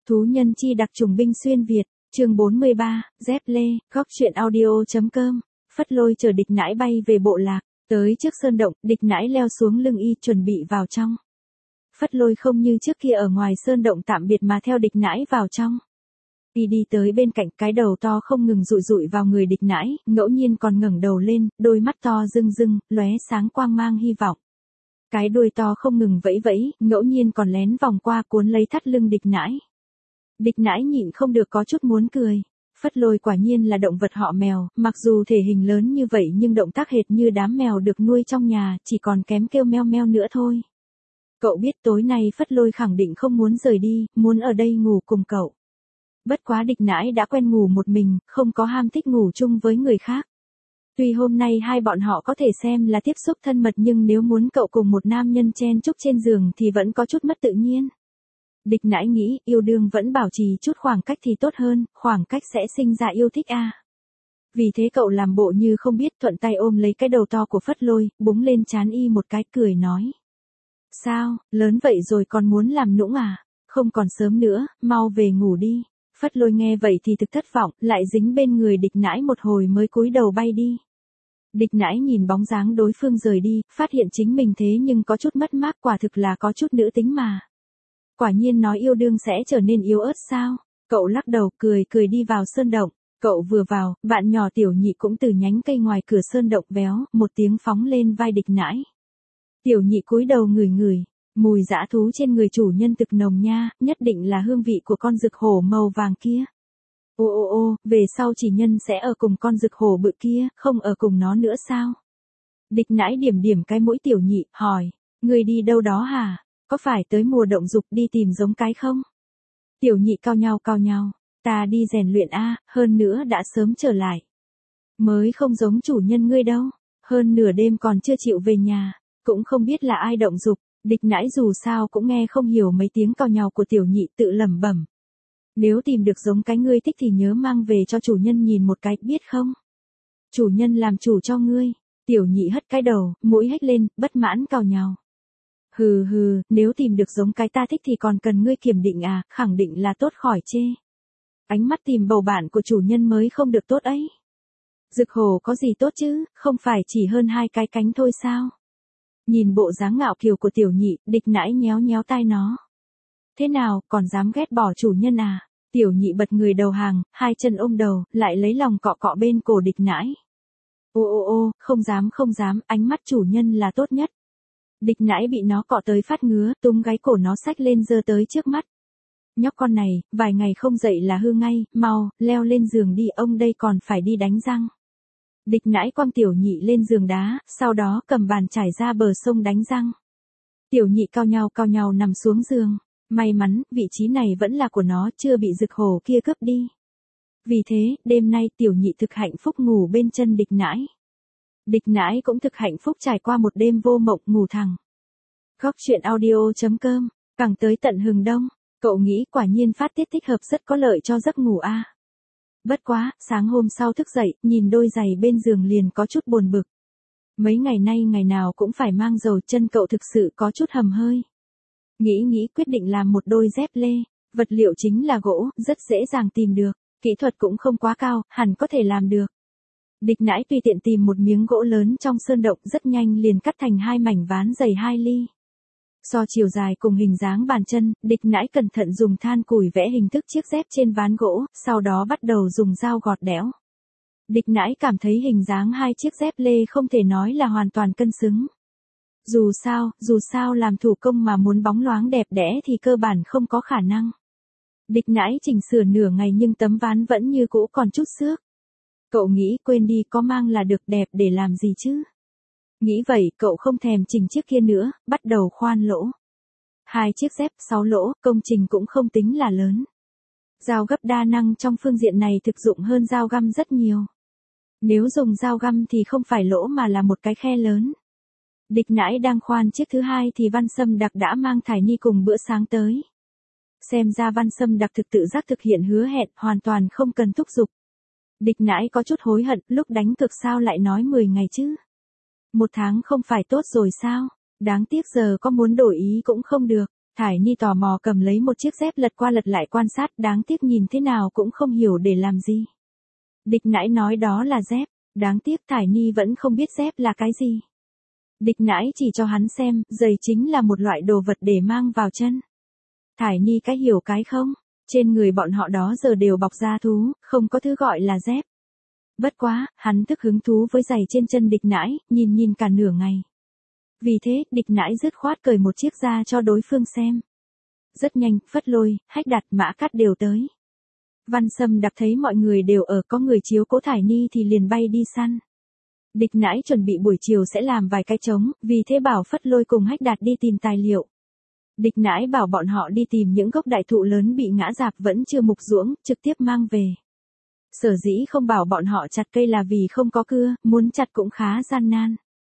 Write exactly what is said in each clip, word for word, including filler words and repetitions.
Thú nhân chi đặc trùng binh xuyên Việt, chương bốn mươi ba, dép lê, góc truyện audio.com, Phất Lôi chở Địch Nãi bay về bộ lạc, tới trước sơn động, Địch Nãi leo xuống lưng y chuẩn bị vào trong. Phất Lôi không như trước kia ở ngoài sơn động tạm biệt mà theo Địch Nãi vào trong. Y đi tới bên cạnh, cái đầu to không ngừng dụi dụi vào người Địch Nãi, ngẫu nhiên còn ngẩng đầu lên, đôi mắt to rưng rưng, lóe sáng quang mang hy vọng. Cái đuôi to không ngừng vẫy vẫy, ngẫu nhiên còn lén vòng qua cuốn lấy thắt lưng Địch Nãi. Địch Nãi nhịn không được có chút muốn cười. Phất Lôi quả nhiên là động vật họ mèo, mặc dù thể hình lớn như vậy nhưng động tác hệt như đám mèo được nuôi trong nhà, chỉ còn kém kêu meo meo nữa thôi. Cậu biết tối nay Phất Lôi khẳng định không muốn rời đi, muốn ở đây ngủ cùng cậu. Bất quá Địch Nãi đã quen ngủ một mình, không có ham thích ngủ chung với người khác. Tuy hôm nay hai bọn họ có thể xem là tiếp xúc thân mật nhưng nếu muốn cậu cùng một nam nhân chen chúc trên giường thì vẫn có chút mất tự nhiên. Địch Nãi nghĩ yêu đương vẫn bảo trì chút khoảng cách thì tốt hơn, khoảng cách sẽ sinh ra yêu thích a. Vì thế cậu làm bộ như không biết, thuận tay ôm lấy cái đầu to của Phất Lôi, búng lên trán y một cái cười nói. Sao, lớn vậy rồi còn muốn làm nũng à? Không còn sớm nữa, mau về ngủ đi. Phất Lôi nghe vậy thì thực thất vọng, lại dính bên người Địch Nãi một hồi mới cúi đầu bay đi. Địch Nãi nhìn bóng dáng đối phương rời đi, phát hiện chính mình thế nhưng có chút mất mát, quả thực là có chút nữ tính mà. Quả nhiên nói yêu đương sẽ trở nên yếu ớt sao? Cậu lắc đầu cười cười đi vào sơn động. Cậu vừa vào, bạn nhỏ Tiểu Nhị cũng từ nhánh cây ngoài cửa sơn động véo, một tiếng phóng lên vai Địch Nãi. Tiểu Nhị cúi đầu ngửi ngửi, mùi dã thú trên người chủ nhân thực nồng nha, nhất định là hương vị của con rực hổ màu vàng kia. Ô ô ô, về sau chỉ nhân sẽ ở cùng con rực hổ bự kia, không ở cùng nó nữa sao? Địch Nãi điểm điểm cái mũi Tiểu Nhị, hỏi, người đi đâu đó hả? Có phải tới mùa động dục đi tìm giống cái không? Tiểu Nhị cao nhau cao nhau, ta đi rèn luyện a, hơn nữa đã sớm trở lại. Mới không giống chủ nhân ngươi đâu, hơn nửa đêm còn chưa chịu về nhà, cũng không biết là ai động dục. Địch Nãi dù sao cũng nghe không hiểu mấy tiếng cào nhào của Tiểu Nhị, tự lẩm bẩm. Nếu tìm được giống cái ngươi thích thì nhớ mang về cho chủ nhân nhìn một cái, biết không? Chủ nhân làm chủ cho ngươi. Tiểu Nhị hất cái đầu, mũi hếch lên, bất mãn cào nhào. Hừ hừ, nếu tìm được giống cái ta thích thì còn cần ngươi kiểm định à, khẳng định là tốt khỏi chê. Ánh mắt tìm bầu bạn của chủ nhân mới không được tốt ấy. Rực hổ có gì tốt chứ, không phải chỉ hơn hai cái cánh thôi sao? Nhìn bộ dáng ngạo kiều của Tiểu Nhị, Địch Nãi nhéo nhéo tai nó. Thế nào, còn dám ghét bỏ chủ nhân à? Tiểu Nhị bật người đầu hàng, hai chân ôm đầu, lại lấy lòng cọ cọ bên cổ Địch Nãi. Ô ô ô, không dám không dám, ánh mắt chủ nhân là tốt nhất. Địch Nãi bị nó cọ tới phát ngứa, túm gáy cổ nó xách lên giơ tới trước mắt. Nhóc con này, vài ngày không dậy là hư ngay, mau, leo lên giường đi, ông đây còn phải đi đánh răng. Địch Nãi quăng Tiểu Nhị lên giường đá, sau đó cầm bàn trải ra bờ sông đánh răng. Tiểu Nhị cao nhau cao nhau nằm xuống giường. May mắn, vị trí này vẫn là của nó, chưa bị rực hổ kia cướp đi. Vì thế, đêm nay Tiểu Nhị thực hạnh phúc ngủ bên chân Địch Nãi. Địch Nãi cũng thực hạnh phúc trải qua một đêm vô mộng ngủ thẳng. Góc truyện audio.com, càng tới tận hừng đông, cậu nghĩ quả nhiên phát tiết thích hợp rất có lợi cho giấc ngủ a. Bất quá, sáng hôm sau thức dậy, nhìn đôi giày bên giường liền có chút buồn bực. Mấy ngày nay ngày nào cũng phải mang dầu, chân cậu thực sự có chút hầm hơi. Nghĩ nghĩ quyết định làm một đôi dép lê, vật liệu chính là gỗ, rất dễ dàng tìm được, kỹ thuật cũng không quá cao, hẳn có thể làm được. Địch Nãi tùy tiện tìm một miếng gỗ lớn trong sơn động, rất nhanh liền cắt thành hai mảnh ván dày hai ly. So chiều dài cùng hình dáng bàn chân, Địch Nãi cẩn thận dùng than củi vẽ hình thức chiếc dép trên ván gỗ, sau đó bắt đầu dùng dao gọt đẽo. Địch Nãi cảm thấy hình dáng hai chiếc dép lê không thể nói là hoàn toàn cân xứng. Dù sao, dù sao làm thủ công mà muốn bóng loáng đẹp đẽ thì cơ bản không có khả năng. Địch Nãi chỉnh sửa nửa ngày nhưng tấm ván vẫn như cũ còn chút xước. Cậu nghĩ quên đi, có mang là được, đẹp để làm gì chứ? Nghĩ vậy, cậu không thèm chỉnh chiếc kia nữa, bắt đầu khoan lỗ. Hai chiếc dép, sáu lỗ, công trình cũng không tính là lớn. Dao gấp đa năng trong phương diện này thực dụng hơn dao găm rất nhiều. Nếu dùng dao găm thì không phải lỗ mà là một cái khe lớn. Địch Nãi đang khoan chiếc thứ hai thì Văn Sâm Đặc đã mang thải ni cùng bữa sáng tới. Xem ra Văn Sâm Đặc thực tự giác thực hiện hứa hẹn, hoàn toàn không cần thúc giục. Địch Nãi có chút hối hận, lúc đánh cược sao lại nói mười ngày chứ? Một tháng không phải tốt rồi sao? Đáng tiếc giờ có muốn đổi ý cũng không được. Thải Ni tò mò cầm lấy một chiếc dép lật qua lật lại quan sát, đáng tiếc nhìn thế nào cũng không hiểu để làm gì. Địch Nãi nói đó là dép, đáng tiếc Thải Ni vẫn không biết dép là cái gì. Địch Nãi chỉ cho hắn xem, giày chính là một loại đồ vật để mang vào chân. Thải Ni cái hiểu cái không, trên người bọn họ đó giờ đều bọc da thú, không có thứ gọi là dép. Bất quá, hắn thức hứng thú với giày trên chân Địch Nãi, nhìn nhìn cả nửa ngày. Vì thế, Địch Nãi dứt khoát cởi một chiếc ra cho đối phương xem. Rất nhanh, Phất Lôi, Hách Đạt, Mã Cắt đều tới. Văn Sâm Đạp thấy mọi người đều ở, có người chiếu cố Thải Ni thì liền bay đi săn. Địch Nãi chuẩn bị buổi chiều sẽ làm vài cái trống, vì thế bảo Phất Lôi cùng Hách Đạt đi tìm tài liệu. Địch Nãi bảo bọn họ đi tìm những gốc đại thụ lớn bị ngã rạp vẫn chưa mục ruỗng, trực tiếp mang về. Sở dĩ không bảo bọn họ chặt cây là vì không có cưa, muốn chặt cũng khá gian nan.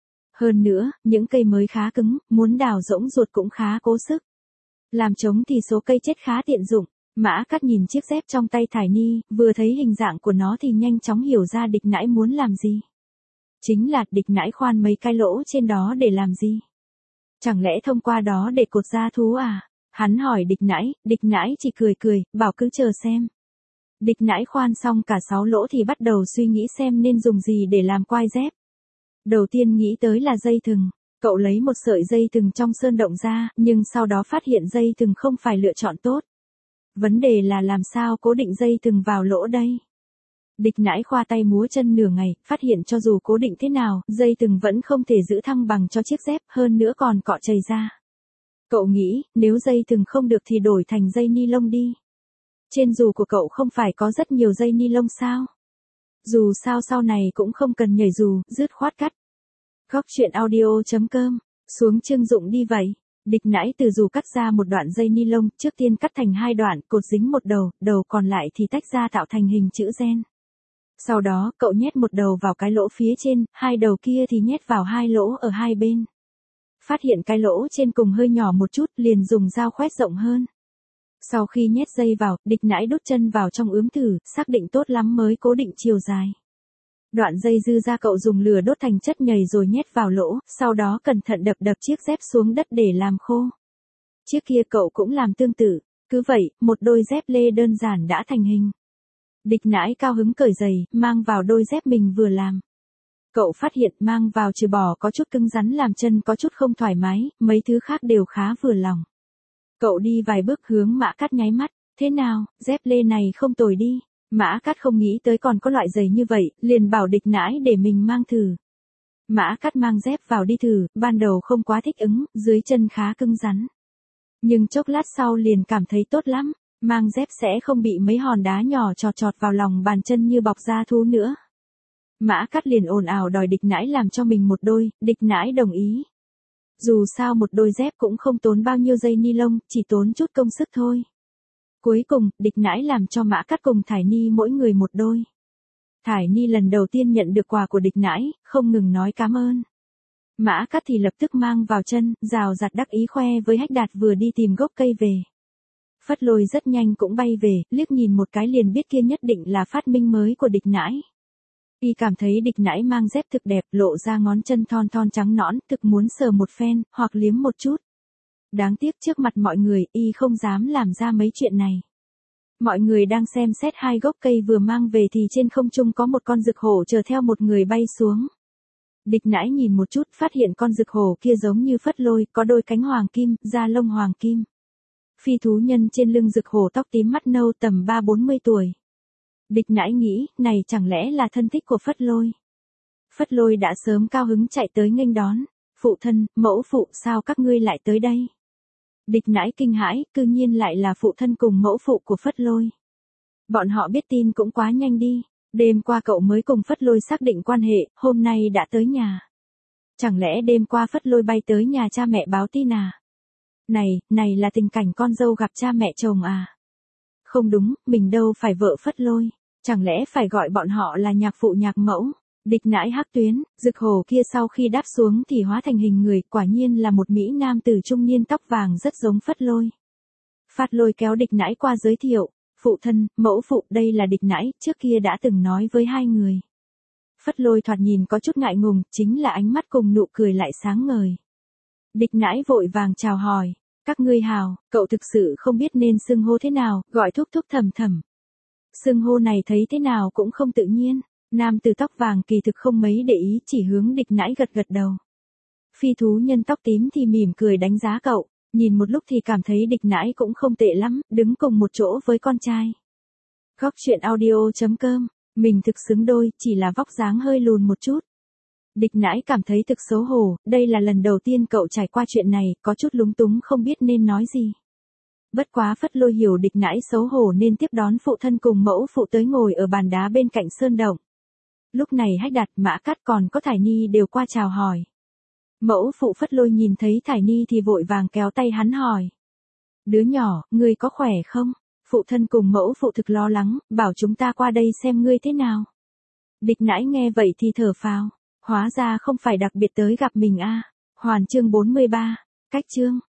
Hơn nữa, những cây mới khá cứng, muốn đào rỗng ruột cũng khá cố sức. Làm trống thì số cây chết khá tiện dụng. Mã Cắt nhìn chiếc dép trong tay Thải Ni, vừa thấy hình dạng của nó thì nhanh chóng hiểu ra Địch Nãi muốn làm gì. Chính là Địch Nãi khoan mấy cái lỗ trên đó để làm gì? Chẳng lẽ thông qua đó để cột da thú à? Hắn hỏi Địch Nãi, Địch Nãi chỉ cười cười, bảo cứ chờ xem. Địch Nãi khoan xong cả sáu lỗ thì bắt đầu suy nghĩ xem nên dùng gì để làm quai dép. Đầu tiên nghĩ tới là dây thừng. Cậu lấy một sợi dây thừng trong sơn động ra, nhưng sau đó phát hiện dây thừng không phải lựa chọn tốt. Vấn đề là làm sao cố định dây thừng vào lỗ đây? Địch Nãi khoa tay múa chân nửa ngày, phát hiện cho dù cố định thế nào, dây thừng vẫn không thể giữ thăng bằng cho chiếc dép, hơn nữa còn cọ chày ra. Cậu nghĩ, nếu dây thừng không được thì đổi thành dây ni lông đi. Trên dù của cậu không phải có rất nhiều dây ni lông sao? Dù sao sau này cũng không cần nhảy dù, dứt khoát cắt. Góc truyện audio chấm com, xuống Trương Dụng đi vậy. Địch Nãi từ dù cắt ra một đoạn dây ni lông, trước tiên cắt thành hai đoạn, cột dính một đầu, đầu còn lại thì tách ra tạo thành hình chữ gen. Sau đó, cậu nhét một đầu vào cái lỗ phía trên, hai đầu kia thì nhét vào hai lỗ ở hai bên. Phát hiện cái lỗ trên cùng hơi nhỏ một chút, liền dùng dao khoét rộng hơn. Sau khi nhét dây vào, Địch Nãi đút chân vào trong ướm thử, xác định tốt lắm mới cố định chiều dài. Đoạn dây dư ra cậu dùng lửa đốt thành chất nhầy rồi nhét vào lỗ, sau đó cẩn thận đập đập chiếc dép xuống đất để làm khô. Chiếc kia cậu cũng làm tương tự, cứ vậy, một đôi dép lê đơn giản đã thành hình. Địch Nãi cao hứng cởi giày, mang vào đôi dép mình vừa làm. Cậu phát hiện mang vào trừ bỏ có chút cứng rắn làm chân có chút không thoải mái, mấy thứ khác đều khá vừa lòng. Cậu đi vài bước hướng Mã Cắt nháy mắt, thế nào, dép lê này không tồi đi. Mã Cắt không nghĩ tới còn có loại giày như vậy, liền bảo Địch Nãi để mình mang thử. Mã Cắt mang dép vào đi thử, ban đầu không quá thích ứng, dưới chân khá cứng rắn. Nhưng chốc lát sau liền cảm thấy tốt lắm, mang dép sẽ không bị mấy hòn đá nhỏ chọt chọt vào lòng bàn chân như bọc da thú nữa. Mã Cắt liền ồn ào đòi Địch Nãi làm cho mình một đôi, Địch Nãi đồng ý. Dù sao một đôi dép cũng không tốn bao nhiêu dây ni lông, chỉ tốn chút công sức thôi. Cuối cùng, Địch Nãi làm cho Mã Cắt cùng Thải Ni mỗi người một đôi. Thải Ni lần đầu tiên nhận được quà của Địch Nãi, không ngừng nói cảm ơn. Mã Cắt thì lập tức mang vào chân, rào rạt đắc ý khoe với Hách Đạt vừa đi tìm gốc cây về. Phất Lôi rất nhanh cũng bay về, liếc nhìn một cái liền biết kia nhất định là phát minh mới của Địch Nãi. Y cảm thấy Địch Nãi mang dép thực đẹp, lộ ra ngón chân thon thon trắng nõn, thực muốn sờ một phen, hoặc liếm một chút. Đáng tiếc trước mặt mọi người, Y không dám làm ra mấy chuyện này. Mọi người đang xem xét hai gốc cây vừa mang về thì trên không trung có một con rực hổ chờ theo một người bay xuống. Địch Nãi nhìn một chút, phát hiện con rực hổ kia giống như Phất Lôi, có đôi cánh hoàng kim, da lông hoàng kim. Phi thú nhân trên lưng rực hổ tóc tím mắt nâu tầm ba bốn mươi tuổi. Địch Nãi nghĩ, này chẳng lẽ là thân thích của Phất Lôi. Phất Lôi đã sớm cao hứng chạy tới nghênh đón. Phụ thân, mẫu phụ, sao các ngươi lại tới đây? Địch Nãi kinh hãi, cư nhiên lại là phụ thân cùng mẫu phụ của Phất Lôi. Bọn họ biết tin cũng quá nhanh đi. Đêm qua cậu mới cùng Phất Lôi xác định quan hệ, hôm nay đã tới nhà. Chẳng lẽ đêm qua Phất Lôi bay tới nhà cha mẹ báo tin à? Này, này là tình cảnh con dâu gặp cha mẹ chồng à? Không đúng, mình đâu phải vợ Phất Lôi. Chẳng lẽ phải gọi bọn họ là nhạc phụ nhạc mẫu? Địch Nãi hắc tuyến, rực hổ kia sau khi đáp xuống thì hóa thành hình người, quả nhiên là một mỹ nam tử trung niên tóc vàng rất giống Phất Lôi. Phất Lôi kéo Địch Nãi qua giới thiệu, phụ thân, mẫu phụ, đây là Địch Nãi, trước kia đã từng nói với hai người. Phất Lôi thoạt nhìn có chút ngại ngùng, chính là ánh mắt cùng nụ cười lại sáng ngời. Địch Nãi vội vàng chào hỏi, Các ngươi hào, cậu thực sự không biết nên xưng hô thế nào, gọi thúc thúc thầm thầm. Xưng hô này thấy thế nào cũng không tự nhiên. Nam từ tóc vàng kỳ thực không mấy để ý, chỉ hướng địch nãi gật gật đầu. Phi thú nhân tóc tím thì mỉm cười đánh giá cậu, nhìn một lúc thì cảm thấy địch nãi cũng không tệ lắm, đứng cùng một chỗ với con trai. Góc truyện audio chấm com, mình thực xứng đôi, chỉ là vóc dáng hơi lùn một chút. Địch nãi cảm thấy thực xấu hổ, đây là lần đầu tiên cậu trải qua chuyện này, có chút lúng túng không biết nên nói gì. Bất quá Phất Lôi hiểu địch nãi xấu hổ nên tiếp đón phụ thân cùng mẫu phụ tới ngồi ở bàn đá bên cạnh sơn động. Lúc này Hách Đạt, Mã Cát còn có Thải Ni đều qua chào hỏi. Mẫu phụ Phất Lôi nhìn thấy Thải Ni thì vội vàng kéo tay hắn hỏi. Đứa nhỏ, ngươi có khỏe không? Phụ thân cùng mẫu phụ thực lo lắng, bảo chúng ta qua đây xem ngươi thế nào. Địch nãi nghe vậy thì thở phào, hóa ra không phải đặc biệt tới gặp mình a. À. Hoàn chương bốn mươi ba, cách chương.